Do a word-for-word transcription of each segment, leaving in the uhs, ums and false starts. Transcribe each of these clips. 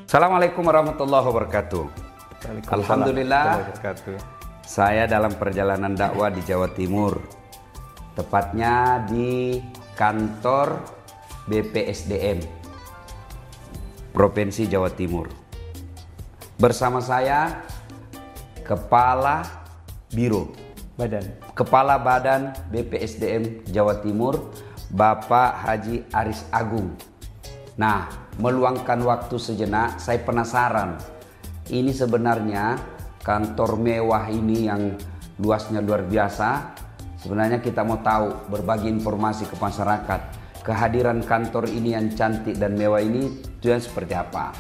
Assalamualaikum warahmatullahi wabarakatuh. Alhamdulillah, saya dalam perjalanan dakwah di Jawa Timur, tepatnya di kantor B P S D M Provinsi Jawa Timur. Bersama saya Kepala Biro Badan Kepala Badan B P S D M Jawa Timur, Bapak Haji Aris Agung. Nah, meluangkan waktu sejenak, saya penasaran. Ini sebenarnya kantor mewah ini yang luasnya luar biasa. Sebenarnya kita mau tahu, berbagi informasi ke masyarakat. Kehadiran kantor ini yang cantik dan mewah ini tujuan seperti apa?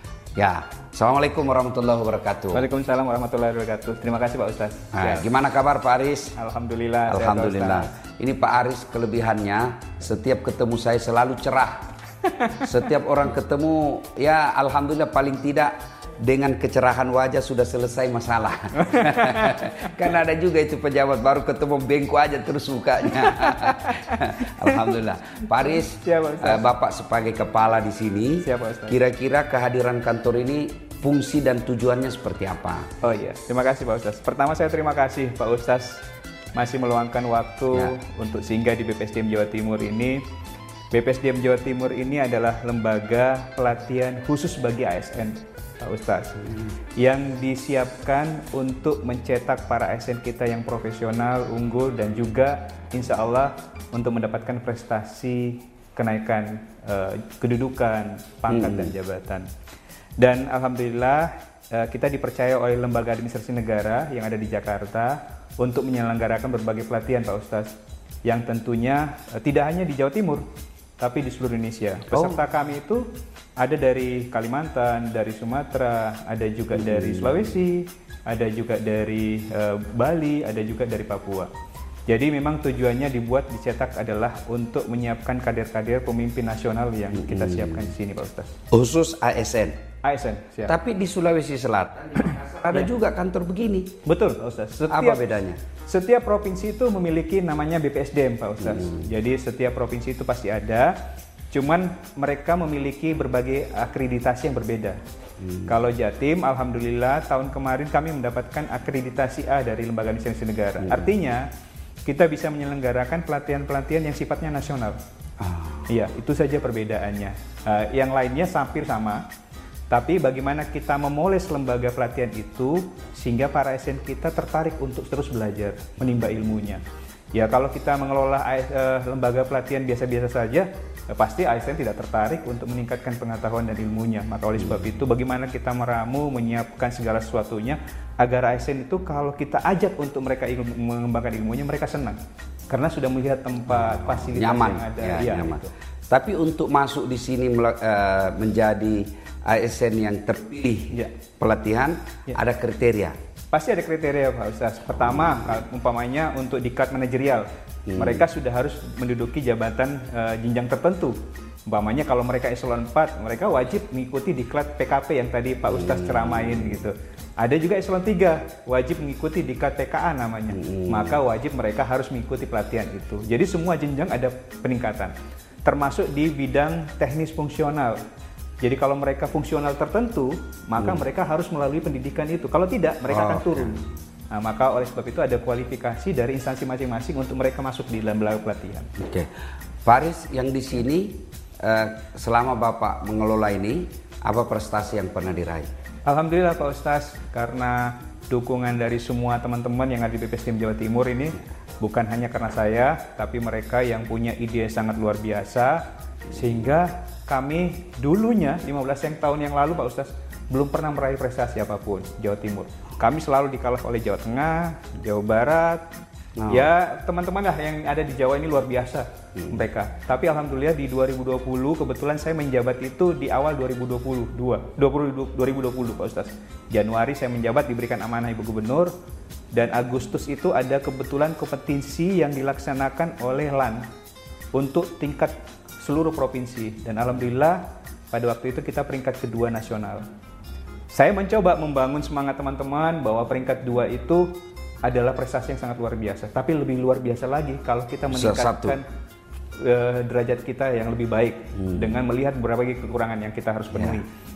Ya, Assalamualaikum warahmatullahi wabarakatuh. Waalaikumsalam warahmatullahi wabarakatuh. Terima kasih Pak Ustaz. Nah, ya. Gimana kabar Pak Aris? Alhamdulillah. Alhamdulillah. Ini Pak Aris kelebihannya, setiap ketemu saya selalu cerah. Setiap orang ketemu, ya alhamdulillah paling tidak dengan kecerahan wajah sudah selesai masalah. Karena ada juga itu pejabat baru ketemu bengku aja terus mukanya. Alhamdulillah. Pak Aris, uh, Bapak sebagai kepala di sini, kira-kira kehadiran kantor ini fungsi dan tujuannya seperti apa? Oh iya, terima kasih Pak Ustaz. Pertama saya terima kasih Pak Ustaz masih meluangkan waktu ya. Untuk singgah di B P S D M Jawa Timur ini. B P S D M Jawa Timur ini adalah lembaga pelatihan khusus bagi A S N, Pak Ustaz, hmm. yang disiapkan untuk mencetak para A S N kita yang profesional, unggul, dan juga insya Allah untuk mendapatkan prestasi kenaikan uh, kedudukan, pangkat, hmm. dan jabatan. Dan alhamdulillah uh, kita dipercaya oleh lembaga administrasi negara yang ada di Jakarta untuk menyelenggarakan berbagai pelatihan, Pak Ustaz, yang tentunya uh, tidak hanya di Jawa Timur, tapi di seluruh Indonesia. Peserta oh. kami itu ada dari Kalimantan, dari Sumatera, ada juga hmm. dari Sulawesi, ada juga dari uh, Bali, ada juga dari Papua. Jadi memang tujuannya dibuat, dicetak adalah untuk menyiapkan kader-kader pemimpin nasional yang hmm. kita siapkan di sini, Pak Ustaz. Khusus A S N? A S N, siap. Tapi di Sulawesi Selatan ada ya. juga kantor begini? Betul, Pak Ustaz. Setiap, Apa bedanya? Setiap provinsi itu memiliki namanya B P S D M, Pak Ustaz. Hmm. Jadi setiap provinsi itu pasti ada, cuman mereka memiliki berbagai akreditasi yang berbeda. Hmm. Kalau Jatim, alhamdulillah tahun kemarin kami mendapatkan akreditasi A dari Lembaga Administrasi Negara. Hmm. Artinya kita bisa menyelenggarakan pelatihan-pelatihan yang sifatnya nasional. Iya, ah. itu saja perbedaannya. Uh, yang lainnya hampir sama. Tapi bagaimana kita memoles lembaga pelatihan itu sehingga para A S N kita tertarik untuk terus belajar, menimba ilmunya. Ya kalau kita mengelola uh, lembaga pelatihan biasa-biasa saja, ya pasti A S N tidak tertarik untuk meningkatkan pengetahuan dan ilmunya. Maka oleh sebab itu bagaimana kita meramu, menyiapkan segala sesuatunya agar A S N itu kalau kita ajak untuk mereka ilmu, mengembangkan ilmunya, mereka senang. Karena sudah melihat tempat fasilitas nyaman, yang ada. Ya, ya, nyaman. Gitu. Tapi untuk masuk di sini uh, menjadi A S N yang terpilih ya. pelatihan, ya. ada kriteria? Pasti ada kriteria Pak Ustaz. Pertama, hmm. umpamanya untuk diklat manajerial, hmm. mereka sudah harus menduduki jabatan uh, jenjang tertentu. Umpamanya kalau mereka eselon empat, mereka wajib mengikuti diklat P K P yang tadi Pak Ustaz hmm. ceramain gitu. Ada juga eselon tiga, wajib mengikuti diklat T K A namanya. Hmm. Maka wajib mereka harus mengikuti pelatihan itu. Jadi semua jenjang ada peningkatan. Termasuk di bidang teknis fungsional. Jadi kalau mereka fungsional tertentu, maka hmm. mereka harus melalui pendidikan itu. Kalau tidak, mereka oh, akan turun. Okay. Nah, maka oleh sebab itu ada kualifikasi dari instansi masing-masing untuk mereka masuk di dalam pelatihan. Oke, okay. Faris, yang di sini uh, selama Bapak mengelola ini, apa prestasi yang pernah diraih? Alhamdulillah Pak Ustaz, karena dukungan dari semua teman-teman yang ada di B P S D M Jawa Timur ini, bukan hanya karena saya, tapi mereka yang punya ide sangat luar biasa, sehingga kami dulunya lima belas tahun yang lalu Pak Ustaz belum pernah meraih prestasi apapun Jawa Timur. Kami selalu dikalah oleh Jawa Tengah, Jawa Barat. No. Ya teman-teman lah yang ada di Jawa ini luar biasa hmm. mereka. Tapi alhamdulillah di dua ribu dua puluh kebetulan saya menjabat itu di awal dua ribu dua puluh dua, dua ribu dua puluh Pak Ustaz. Januari saya menjabat, diberikan amanah Ibu Gubernur, dan Agustus itu ada kebetulan kompetisi yang dilaksanakan oleh L A N untuk tingkat seluruh provinsi, dan alhamdulillah pada waktu itu kita peringkat kedua nasional. Saya mencoba membangun semangat teman-teman bahwa peringkat dua itu adalah prestasi yang sangat luar biasa, tapi lebih luar biasa lagi kalau kita meningkatkan uh, derajat kita yang lebih baik hmm. dengan melihat berbagai kekurangan yang kita harus penuhi. Yeah.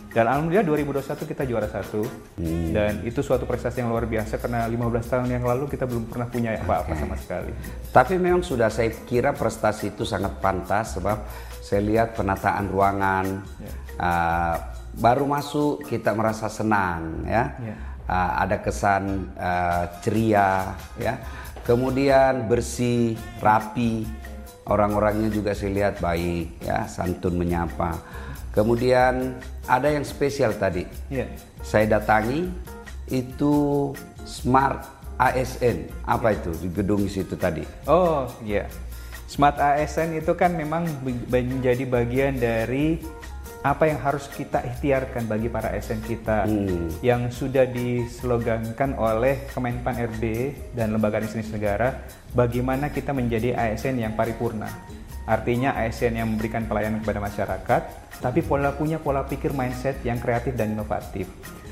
Dan alhamdulillah dua ribu dua puluh satu kita juara satu. Hmm. Dan itu suatu prestasi yang luar biasa karena lima belas tahun yang lalu kita belum pernah punya apa-apa okay. sama sekali. Tapi memang sudah saya kira prestasi itu sangat pantas sebab saya lihat penataan ruangan yeah. uh, baru masuk kita merasa senang ya. Yeah. Uh, ada kesan uh, ceria ya. Kemudian bersih, rapi. Orang-orangnya juga saya lihat baik ya, santun menyapa. Kemudian ada yang spesial tadi. Yeah. Saya datangi itu Smart A S N. Apa itu di gedung situ tadi? Oh, iya. Yeah. Smart A S N itu kan memang menjadi bagian dari apa yang harus kita ikhtiarkan bagi para A S N kita hmm. yang sudah dislogankan oleh Kemenpan R B dan Lembaga Administrasi Negara, bagaimana kita menjadi A S N yang paripurna. Artinya A S N yang memberikan pelayanan kepada masyarakat, tapi pola punya pola pikir mindset yang kreatif dan inovatif.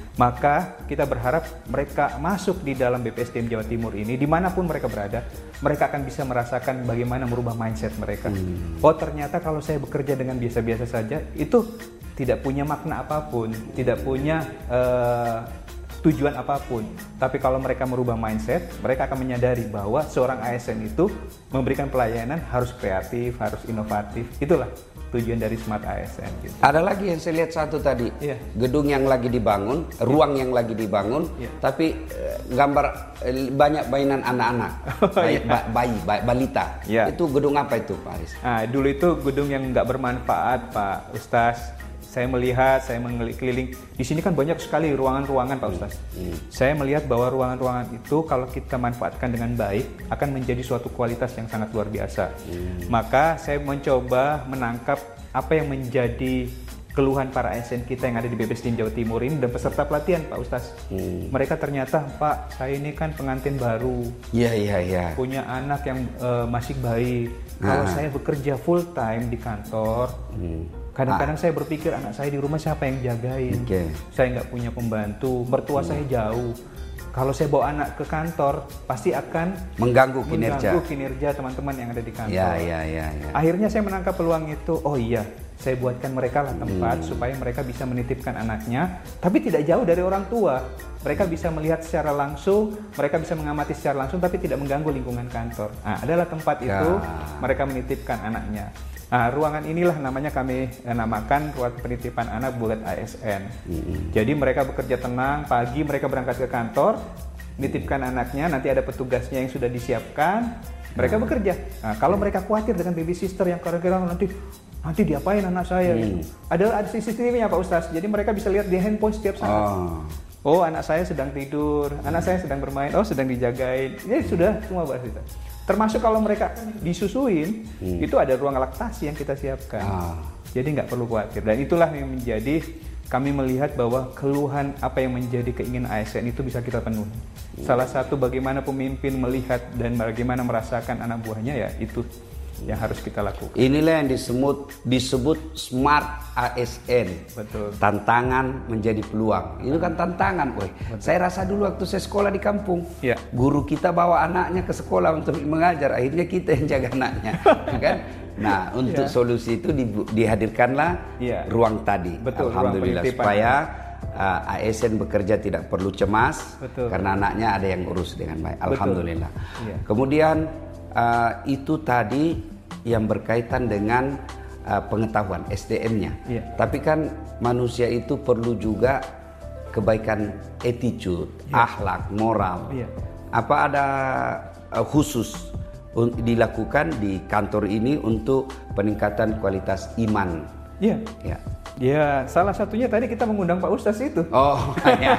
Maka kita berharap mereka masuk di dalam B P S D M Jawa Timur ini, dimanapun mereka berada, mereka akan bisa merasakan bagaimana merubah mindset mereka. Hmm. Oh ternyata kalau saya bekerja dengan biasa-biasa saja, itu tidak punya makna apapun, tidak punya uh, tujuan apapun. Tapi kalau mereka merubah mindset, mereka akan menyadari bahwa seorang A S N itu memberikan pelayanan harus kreatif, harus inovatif. Itulah tujuan dari Smart A S N gitu. Ada lagi yang saya lihat satu tadi, yeah. gedung yang lagi dibangun, yeah. ruang yang lagi dibangun, yeah. tapi uh, gambar uh, banyak mainan anak-anak, oh, bayi, yeah. bayi, bayi, balita. Yeah. Itu gedung apa itu, Pak Aris? Nah, dulu itu gedung yang nggak bermanfaat, Pak Ustaz. Saya melihat, saya mengeliling, di sini kan banyak sekali ruangan-ruangan, Pak Ustaz. Hmm. Saya melihat bahwa ruangan-ruangan itu kalau kita manfaatkan dengan baik akan menjadi suatu kualitas yang sangat luar biasa. Hmm. Maka saya mencoba menangkap apa yang menjadi keluhan para A S N kita yang ada di B P S D M Jawa Timur ini dan peserta pelatihan, Pak Ustaz. Hmm. Mereka ternyata, Pak, saya ini kan pengantin baru. Iya, iya, iya. Punya anak yang uh, masih bayi. Kalau ah. saya bekerja full time di kantor, hmm. kadang-kadang ah. saya berpikir anak saya di rumah siapa yang jagain. Okay. Saya nggak punya pembantu, mertua hmm. saya jauh. Kalau saya bawa anak ke kantor, pasti akan mengganggu kinerja, mengganggu kinerja teman-teman yang ada di kantor. Ya, ya, ya, ya. Akhirnya saya menangkap peluang itu. Oh iya, saya buatkan mereka lah tempat hmm. supaya mereka bisa menitipkan anaknya, tapi tidak jauh dari orang tua. Mereka bisa melihat secara langsung, mereka bisa mengamati secara langsung, tapi tidak mengganggu lingkungan kantor. Nah, adalah tempat ya. itu mereka menitipkan anaknya. Nah, ruangan inilah namanya kami namakan ruang penitipan anak buat A S N. Mm-hmm. Jadi mereka bekerja tenang, pagi mereka berangkat ke kantor, nitipkan anaknya, nanti ada petugasnya yang sudah disiapkan, mereka mm. bekerja. Nah, kalau mereka khawatir dengan baby sister yang kadang-kadang nanti nanti diapain anak saya, mm. gitu. Ada ada C C T V-nya Pak Ustaz, jadi mereka bisa lihat di handphone setiap saat. Oh. Oh, anak saya sedang tidur, anak saya sedang bermain, oh sedang dijagain. Ini sudah semua Pak Ustaz. Termasuk kalau mereka disusuin, hmm. itu ada ruang laktasi yang kita siapkan. Ah. Jadi nggak perlu khawatir. Dan itulah yang menjadi, kami melihat bahwa keluhan apa yang menjadi keinginan A S N itu bisa kita penuhi. Hmm. Salah satu bagaimana pemimpin melihat dan bagaimana merasakan anak buahnya, ya itu yang harus kita lakukan. Inilah yang disebut disebut Smart A S N. Betul. Tantangan menjadi peluang. Ini kan tantangan, boy. Saya rasa dulu waktu saya sekolah di kampung, ya. guru kita bawa anaknya ke sekolah untuk mengajar. Akhirnya kita yang jaga anaknya, kan? Nah, untuk ya. solusi itu di, dihadirkanlah ya. ruang tadi. Betul, alhamdulillah ruang supaya uh, A S N bekerja tidak perlu cemas. Betul. Karena anaknya ada yang urus dengan baik. Alhamdulillah. Ya. Kemudian Uh, itu tadi yang berkaitan dengan uh, pengetahuan S D M-nya. Yeah. Tapi kan manusia itu perlu juga kebaikan attitude, yeah. akhlak, moral. Yeah. Apa ada uh, khusus un- dilakukan di kantor ini untuk peningkatan kualitas iman? Iya. Yeah. Ya, salah satunya tadi kita mengundang Pak Ustaz itu. Oh, ya.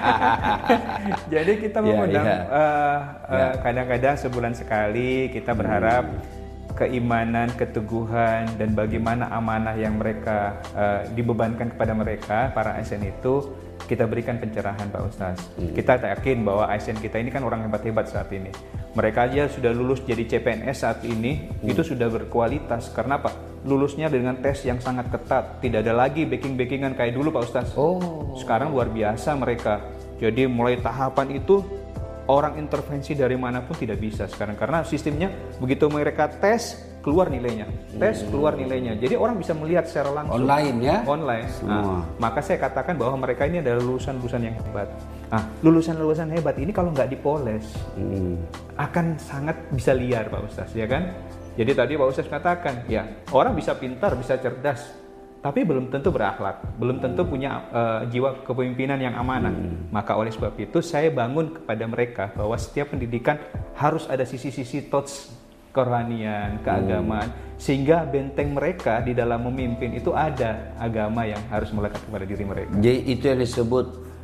Jadi kita mengundang ya, ya. Uh, uh, ya. kadang-kadang sebulan sekali kita berharap hmm. keimanan, keteguhan, dan bagaimana amanah yang mereka uh, dibebankan kepada mereka, para A S N itu, kita berikan pencerahan Pak Ustaz. Hmm. Kita yakin bahwa A S N kita ini kan orang hebat-hebat saat ini. Mereka aja sudah lulus jadi C P N S saat ini, hmm. itu sudah berkualitas. Karena apa? Lulusnya dengan tes yang sangat ketat. Tidak ada lagi backing-backingan kayak dulu Pak Ustaz. Oh. Sekarang luar biasa mereka. Jadi mulai tahapan itu orang intervensi dari manapun tidak bisa sekarang, karena sistemnya begitu mereka tes keluar nilainya, tes keluar nilainya, jadi orang bisa melihat secara langsung online ya, online. Nah, maka saya katakan bahwa mereka ini adalah lulusan-lulusan yang hebat. Nah, lulusan-lulusan hebat ini kalau nggak dipoles hmm. akan sangat bisa liar, Pak Ustaz, ya kan? Jadi tadi Pak Ustaz katakan, ya orang bisa pintar, bisa cerdas, tapi belum tentu berakhlak, belum tentu punya uh, jiwa kepemimpinan yang amanah. Hmm. Maka oleh sebab itu saya bangun kepada mereka bahwa setiap pendidikan harus ada sisi-sisi touch kerohanian, keagamaan, hmm. sehingga benteng mereka di dalam memimpin itu ada agama yang harus melekat kepada diri mereka. Jadi itu yang disebut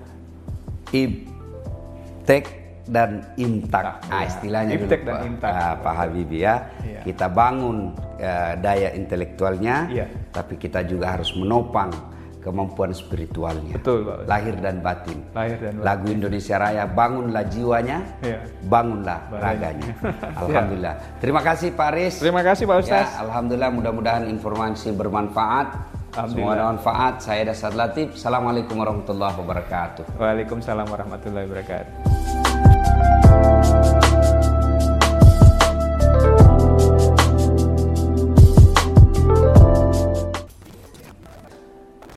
ibtek dan imtak. Nah, ya. Istilahnya ibtek dulu, dan Pak, imtak. uh, Pak Habibie ya. Ya. Kita bangun uh, daya intelektualnya, ya. Tapi kita juga harus menopang kemampuan spiritualnya. Betul, Pak. Lahir dan batin. Lahir dan batin. Lagu Indonesia Raya, bangunlah jiwanya, ya. Bangunlah raganya. Alhamdulillah. Ya. Terima kasih Pak Aris. Terima kasih Pak Ustaz. Ya, alhamdulillah, mudah-mudahan informasi bermanfaat. Semua ada manfaat. Saya Dasar Latif. Assalamualaikum warahmatullahi wabarakatuh. Waalaikumsalam warahmatullahi wabarakatuh.